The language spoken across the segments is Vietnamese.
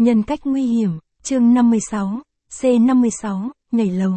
Nhân cách nguy hiểm, chương 56, C56, nhảy lầu.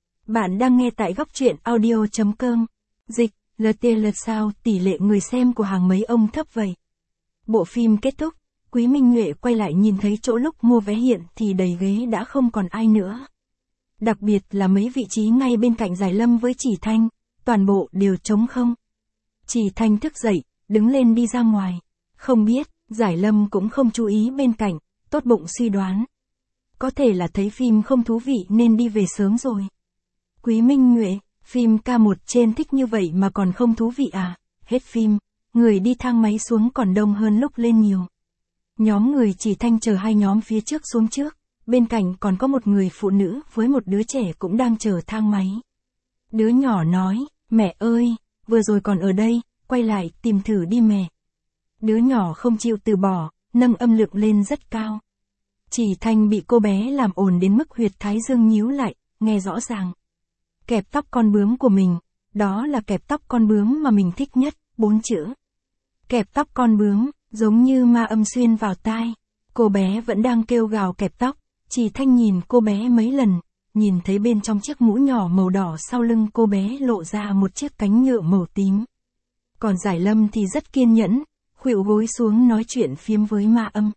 Bạn đang nghe tại góc truyện audio.com. Dịch, LT sao tỷ lệ người xem của hàng mấy ông thấp vậy? Bộ phim kết thúc, Quý Minh Nhuệ quay lại nhìn thấy chỗ lúc mua vé hiện thì đầy ghế đã không còn ai nữa. Đặc biệt là mấy vị trí ngay bên cạnh Giải Lâm với Chỉ Thanh, toàn bộ đều trống không. Chỉ Thanh thức dậy, đứng lên đi ra ngoài. Không biết, Giải Lâm cũng không chú ý bên cạnh, tốt bụng suy đoán. Có thể là thấy phim không thú vị nên đi về sớm rồi. Quý Minh Nhuệ, phim K1 trên thích như vậy mà còn không thú vị à? Hết phim, người đi thang máy xuống còn đông hơn lúc lên nhiều. Nhóm người Chỉ Thanh chờ hai nhóm phía trước xuống trước, bên cạnh còn có một người phụ nữ với một đứa trẻ cũng đang chờ thang máy. Đứa nhỏ nói, mẹ ơi, vừa rồi còn ở đây, quay lại tìm thử đi mẹ. Đứa nhỏ không chịu từ bỏ, nâng âm lượng lên rất cao. Chỉ Thanh bị cô bé làm ồn đến mức huyệt thái dương nhíu lại, nghe rõ ràng. Kẹp tóc con bướm của mình, đó là kẹp tóc con bướm mà mình thích nhất, 4 chữ. Kẹp tóc con bướm, giống như ma âm xuyên vào tai. Cô bé vẫn đang kêu gào kẹp tóc, Chỉ Thanh nhìn cô bé mấy lần, nhìn thấy bên trong chiếc mũ nhỏ màu đỏ sau lưng cô bé lộ ra một chiếc cánh ngựa màu tím. Còn Giải Lâm thì rất kiên nhẫn, khuỵu gối xuống nói chuyện phiếm với ma âm.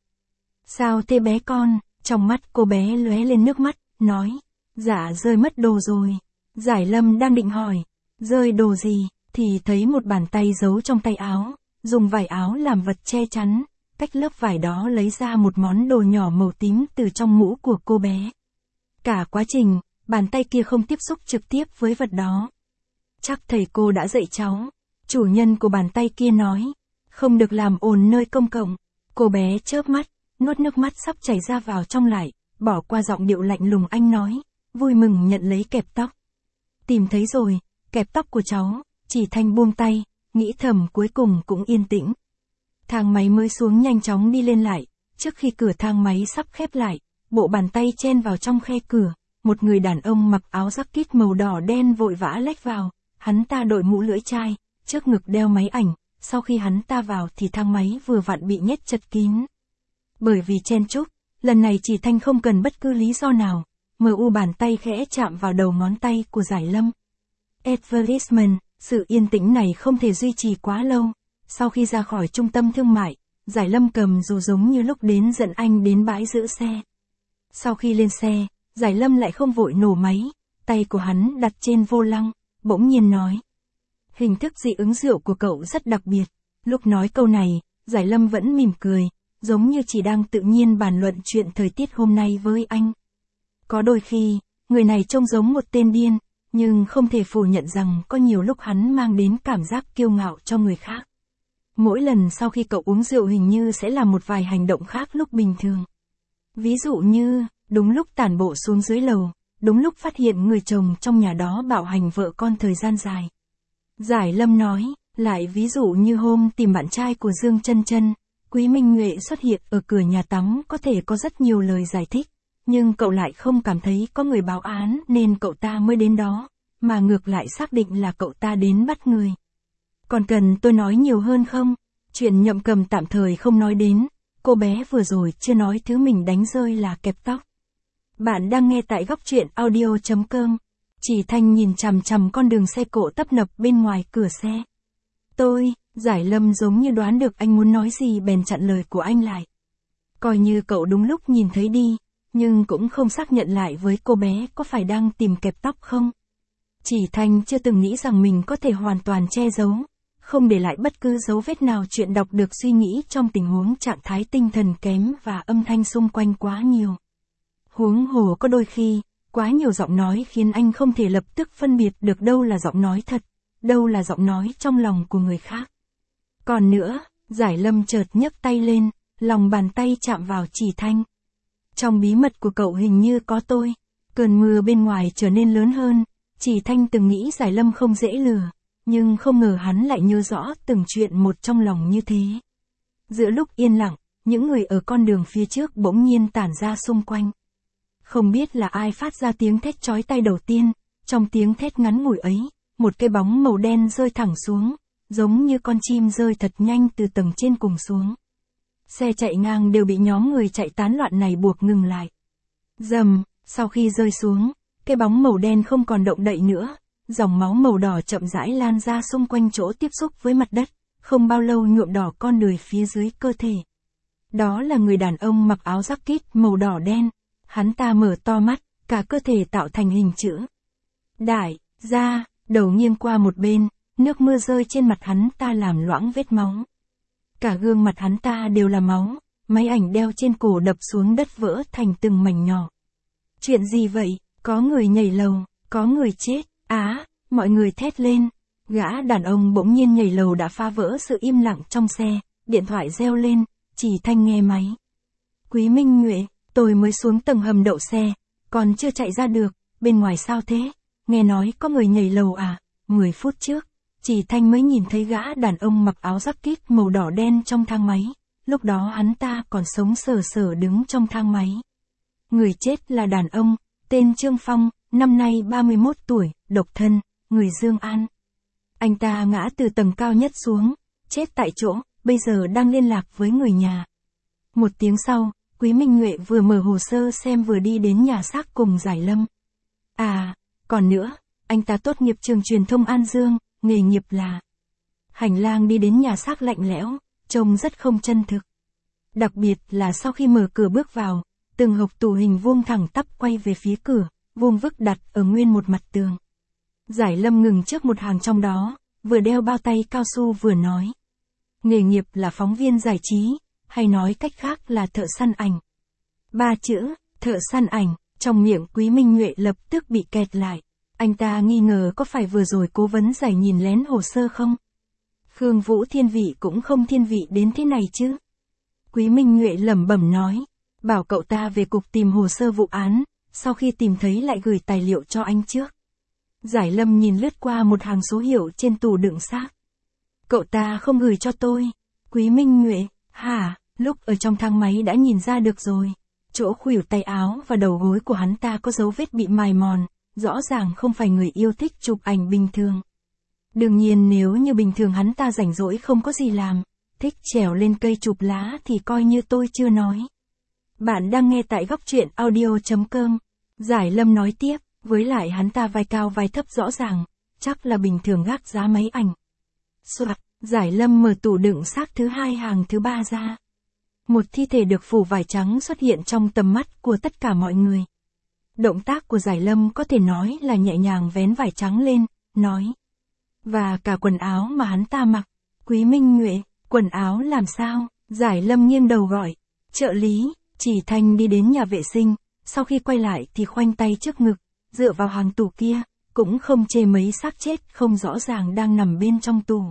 Sao thế bé con? Trong mắt cô bé lóe lên nước mắt, nói, dạ rơi mất đồ rồi. Giải Lâm đang định hỏi, rơi đồ gì, thì thấy một bàn tay giấu trong tay áo, dùng vải áo làm vật che chắn, cách lớp vải đó lấy ra một món đồ nhỏ màu tím từ trong mũ của cô bé. Cả quá trình, bàn tay kia không tiếp xúc trực tiếp với vật đó. Chắc thầy cô đã dạy cháu. Chủ nhân của bàn tay kia nói, không được làm ồn nơi công cộng. Cô bé chớp mắt, nuốt nước mắt sắp chảy ra vào trong lại, bỏ qua giọng điệu lạnh lùng anh nói, vui mừng nhận lấy kẹp tóc. Tìm thấy rồi, kẹp tóc của cháu. Chỉ Thanh buông tay, nghĩ thầm cuối cùng cũng yên tĩnh. Thang máy mới xuống nhanh chóng đi lên lại, trước khi cửa thang máy sắp khép lại, bộ bàn tay chen vào trong khe cửa, một người đàn ông mặc áo jacket màu đỏ đen vội vã lách vào, hắn ta đội mũ lưỡi chai, trước ngực đeo máy ảnh, sau khi hắn ta vào thì thang máy vừa vặn bị nhét chật kín. Bởi vì chen chúc, lần này Chỉ Thanh không cần bất cứ lý do nào, bàn tay khẽ chạm vào đầu ngón tay của Giải Lâm. Advertisement, sự yên tĩnh này không thể duy trì quá lâu. Sau khi ra khỏi trung tâm thương mại, Giải Lâm cầm dù giống như lúc đến dẫn anh đến bãi giữ xe. Sau khi lên xe, Giải Lâm lại không vội nổ máy, tay của hắn đặt trên vô lăng, bỗng nhiên nói. Hình thức dị ứng rượu của cậu rất đặc biệt. Lúc nói câu này, Giải Lâm vẫn mỉm cười, giống như chỉ đang tự nhiên bàn luận chuyện thời tiết hôm nay với anh. Có đôi khi, người này trông giống một tên điên, nhưng không thể phủ nhận rằng có nhiều lúc hắn mang đến cảm giác kiêu ngạo cho người khác. Mỗi lần sau khi cậu uống rượu hình như sẽ làm một vài hành động khác lúc bình thường. Ví dụ như, đúng lúc tản bộ xuống dưới lầu, đúng lúc phát hiện người chồng trong nhà đó bạo hành vợ con thời gian dài. Giải Lâm nói, lại ví dụ như hôm tìm bạn trai của Dương Chân Chân, Quý Minh Nhuệ xuất hiện ở cửa nhà tắm có thể có rất nhiều lời giải thích, nhưng cậu lại không cảm thấy có người báo án nên cậu ta mới đến đó, mà ngược lại xác định là cậu ta đến bắt người. Còn cần tôi nói nhiều hơn không? Chuyện Nhậm Cầm tạm thời không nói đến, cô bé vừa rồi chưa nói thứ mình đánh rơi là kẹp tóc. Bạn đang nghe tại góc truyện audio.com. Chỉ Thanh nhìn chằm chằm con đường xe cộ tấp nập bên ngoài cửa xe. Giải Lâm giống như đoán được anh muốn nói gì bèn chặn lời của anh lại. Coi như cậu đúng lúc nhìn thấy đi, nhưng cũng không xác nhận lại với cô bé có phải đang tìm kẹp tóc không. Chỉ Thanh chưa từng nghĩ rằng mình có thể hoàn toàn che giấu, không để lại bất cứ dấu vết nào chuyện đọc được suy nghĩ trong tình huống trạng thái tinh thần kém và âm thanh xung quanh quá nhiều. Huống hồ có đôi khi, quá nhiều giọng nói khiến anh không thể lập tức phân biệt được đâu là giọng nói thật, đâu là giọng nói trong lòng của người khác. Còn nữa, Giải Lâm chợt nhấc tay lên, lòng bàn tay chạm vào Chỉ Thanh. Trong bí mật của cậu hình như có tôi. Cơn mưa bên ngoài trở nên lớn hơn, Chỉ Thanh từng nghĩ Giải Lâm không dễ lừa, nhưng không ngờ hắn lại nhớ rõ từng chuyện một trong lòng như thế. Giữa lúc yên lặng, những người ở con đường phía trước bỗng nhiên tản ra xung quanh. Không biết là ai phát ra tiếng thét chói tai đầu tiên, trong tiếng thét ngắn ngủi ấy, một cái bóng màu đen rơi thẳng xuống, giống như con chim rơi thật nhanh từ tầng trên cùng xuống. xe chạy ngang đều bị nhóm người chạy tán loạn này buộc ngừng lại. Rầm, sau khi rơi xuống, cái bóng màu đen không còn động đậy nữa, dòng máu màu đỏ chậm rãi lan ra xung quanh chỗ tiếp xúc với mặt đất, không bao lâu nhuộm đỏ con đùi phía dưới cơ thể. Đó là người đàn ông mặc áo jacket màu đỏ đen, hắn ta mở to mắt, cả cơ thể tạo thành hình chữ đại, ra, đầu nghiêng qua một bên, nước mưa rơi trên mặt hắn ta làm loãng vết máu. Cả gương mặt hắn ta đều là máu, máy ảnh đeo trên cổ đập xuống đất vỡ thành từng mảnh nhỏ. Chuyện gì vậy? Có người nhảy lầu, có người chết, mọi người thét lên. Gã đàn ông bỗng nhiên nhảy lầu đã phá vỡ sự im lặng trong xe, điện thoại reo lên, Chỉ Thanh nghe máy. Quý Minh Nhuệ, tôi mới xuống tầng hầm đậu xe, còn chưa chạy ra được, bên ngoài sao thế? Nghe nói có người nhảy lầu à? 10 phút trước, Chỉ Thanh mới nhìn thấy gã đàn ông mặc áo jacket màu đỏ đen trong thang máy, lúc đó hắn ta còn sống sờ sờ đứng trong thang máy. Người chết là đàn ông, tên Trương Phong, năm nay 31 tuổi, độc thân, người Dương An. Anh ta ngã từ tầng cao nhất xuống, chết tại chỗ, bây giờ đang liên lạc với người nhà. Một tiếng sau, Quý Minh Nhuệ vừa mở hồ sơ xem vừa đi đến nhà xác cùng Giải Lâm. Còn nữa, anh ta tốt nghiệp trường truyền thông An Dương, nghề nghiệp là. Hành lang đi đến nhà xác lạnh lẽo, trông rất không chân thực. Đặc biệt là sau khi mở cửa bước vào, từng hộc tủ hình vuông thẳng tắp quay về phía cửa, vuông vức đặt ở nguyên một mặt tường. Giải Lâm ngừng trước một hàng trong đó, vừa đeo bao tay cao su vừa nói. Nghề nghiệp là phóng viên giải trí, hay nói cách khác là thợ săn ảnh. 3 chữ, thợ săn ảnh, trong miệng Quý Minh Nhuệ lập tức bị kẹt lại. Anh ta nghi ngờ có phải vừa rồi cố vấn giải nhìn lén hồ sơ không? Khương Vũ thiên vị cũng không thiên vị đến thế này chứ. Quý Minh Nhuệ lẩm bẩm nói, bảo cậu ta về cục tìm hồ sơ vụ án, sau khi tìm thấy lại gửi tài liệu cho anh trước. Giải Lâm nhìn lướt qua một hàng số hiệu trên tủ đựng xác. Cậu ta không gửi cho tôi. Quý Minh Nhuệ, hả, lúc ở trong thang máy đã nhìn ra được rồi. Chỗ khuỷu tay áo và đầu gối của hắn ta có dấu vết bị mài mòn, rõ ràng không phải người yêu thích chụp ảnh bình thường. Đương nhiên nếu như bình thường hắn ta rảnh rỗi không có gì làm, thích trèo lên cây chụp lá thì coi như tôi chưa nói. Bạn đang nghe tại góc truyện audio.com. Giải Lâm nói tiếp, với lại hắn ta vai cao vai thấp rõ ràng, chắc là bình thường gác giá máy ảnh. Soạt, Giải Lâm mở tủ đựng xác thứ 2 hàng thứ 3 ra. Một thi thể được phủ vải trắng xuất hiện trong tầm mắt của tất cả mọi người. Động tác của Giải Lâm có thể nói là nhẹ nhàng vén vải trắng lên, nói. Và cả quần áo mà hắn ta mặc. Quý Minh Nhuệ, quần áo làm sao? Giải Lâm nghiêng đầu gọi. Trợ lý, Chỉ Thanh đi đến nhà vệ sinh, sau khi quay lại thì khoanh tay trước ngực, dựa vào hàng tủ kia, cũng không chê mấy xác chết không rõ ràng đang nằm bên trong tủ.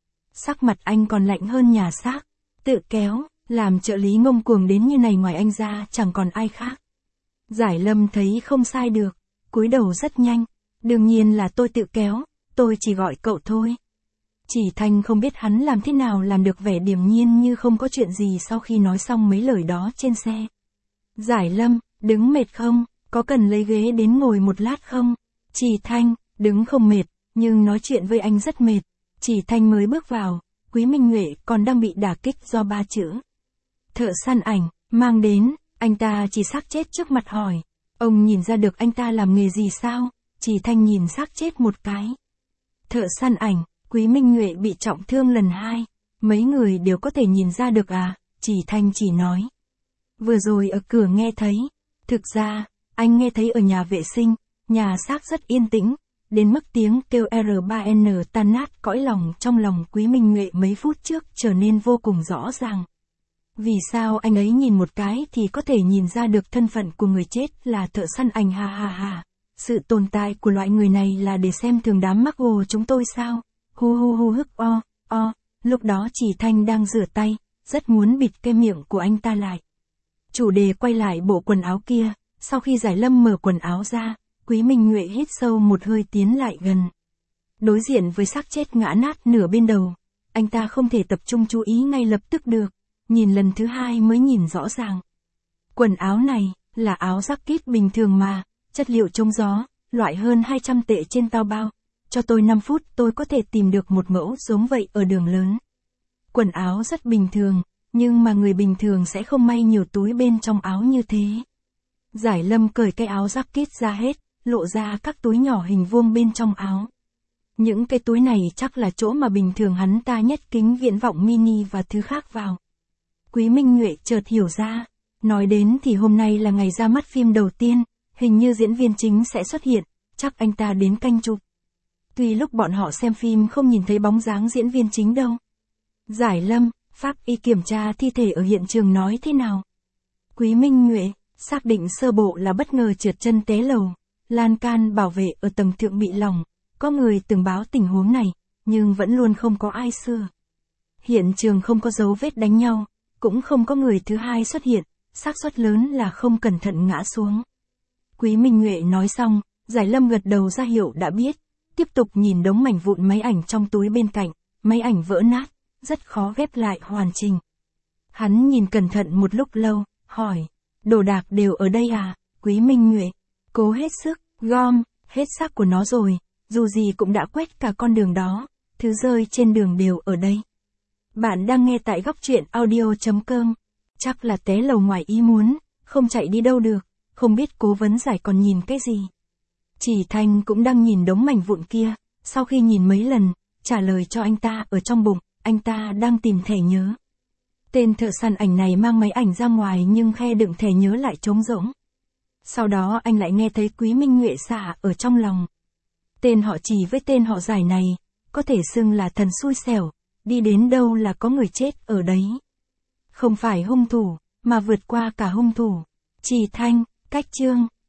Sắc mặt anh còn lạnh hơn nhà xác, tự kéo, làm trợ lý ngông cuồng đến như này ngoài anh ra chẳng còn ai khác. Giải Lâm thấy không sai được, cúi đầu rất nhanh, đương nhiên là tôi tự kéo, tôi chỉ gọi cậu thôi. Chỉ Thanh không biết hắn làm thế nào làm được vẻ điềm nhiên như không có chuyện gì sau khi nói xong mấy lời đó trên xe. Giải Lâm, đứng mệt không, có cần lấy ghế đến ngồi một lát không? Chỉ Thanh, đứng không mệt, nhưng nói chuyện với anh rất mệt. Chỉ Thanh mới bước vào, Quý Minh Nhuệ còn đang bị đả kích do 3 chữ. Thợ săn ảnh, mang đến, anh ta chỉ xác chết trước mặt hỏi. Ông nhìn ra được anh ta làm nghề gì sao? Chỉ Thanh nhìn xác chết một cái. Thợ săn ảnh, Quý Minh Nhuệ bị trọng thương lần 2. Mấy người đều có thể nhìn ra được à? Chỉ Thanh chỉ nói. Vừa rồi ở cửa nghe thấy. Thực ra, anh nghe thấy ở nhà vệ sinh, nhà xác rất yên tĩnh, đến mức tiếng kêu R3N tan nát cõi lòng trong lòng Quý Minh Nhuệ mấy phút trước trở nên vô cùng rõ ràng. Vì sao anh ấy nhìn một cái thì có thể nhìn ra được thân phận của người chết là thợ săn ảnh ha ha ha. Sự tồn tại của loại người này là để xem thường đám mắc gồ chúng tôi sao? Hu hu hu hức lúc đó Chỉ Thanh đang rửa tay, rất muốn bịt cái miệng của anh ta lại. Chủ đề quay lại bộ quần áo kia, sau khi Giải Lâm mở quần áo ra, Quý Minh Nhuệ hít sâu một hơi tiến lại gần. Đối diện với xác chết ngã nát nửa bên đầu, anh ta không thể tập trung chú ý ngay lập tức được, nhìn lần thứ 2 mới nhìn rõ ràng. Quần áo này, là áo jacket bình thường mà, chất liệu chống gió, loại hơn 200 tệ trên Taobao. Cho tôi 5 phút tôi có thể tìm được một mẫu giống vậy ở đường lớn. Quần áo rất bình thường, Nhưng mà người bình thường sẽ không may nhiều túi bên trong áo như thế. Giải Lâm cởi cái áo jacket ra hết, lộ ra các túi nhỏ hình vuông bên trong áo. Những cái túi này chắc là chỗ mà bình thường hắn ta nhét kính viễn vọng mini và thứ khác vào. Quý Minh Nhuệ chợt hiểu ra. Nói đến thì hôm nay là ngày ra mắt phim đầu tiên, hình như diễn viên chính sẽ xuất hiện, chắc anh ta đến canh chụp. Tuy lúc bọn họ xem phim không nhìn thấy bóng dáng diễn viên chính đâu. Giải Lâm, pháp y kiểm tra thi thể ở hiện trường nói thế nào? Quý Minh Nhuệ, xác định sơ bộ là bất ngờ trượt chân té lầu, lan can bảo vệ ở tầng thượng bị lỏng, có người từng báo tình huống này, nhưng vẫn luôn không có ai sửa. Hiện trường không có dấu vết đánh nhau, cũng không có người thứ hai xuất hiện, xác suất lớn là không cẩn thận ngã xuống. Quý Minh Nhuệ nói xong, Giải Lâm gật đầu ra hiệu đã biết, tiếp tục nhìn đống mảnh vụn máy ảnh trong túi bên cạnh, máy ảnh vỡ nát, rất khó ghép lại hoàn chỉnh. Hắn nhìn cẩn thận một lúc lâu, hỏi, đồ đạc đều ở đây à? Quý Minh Nhuệ, cố hết sức, gom, hết xác của nó rồi, dù gì cũng đã quét cả con đường đó, thứ rơi trên đường đều ở đây. Bạn đang nghe tại góc truyện audio.com, chắc là té lầu ngoài ý muốn, không chạy đi đâu được, không biết Cố Vấn Giải còn nhìn cái gì. Chỉ Thành cũng đang nhìn đống mảnh vụn kia, sau khi nhìn mấy lần, trả lời cho anh ta ở trong bụng, anh ta đang tìm thẻ nhớ. Tên thợ săn ảnh này mang máy ảnh ra ngoài nhưng khe đựng thẻ nhớ lại trống rỗng. Sau đó anh lại nghe thấy Quý Minh Nhuệ xả ở trong lòng. Tên họ Chỉ với tên họ Giải này, có thể xưng là thần xui xẻo, đi đến đâu là có người chết ở đấy. Không phải hung thủ, mà vượt qua cả hung thủ. Chỉ Thanh, cách chương.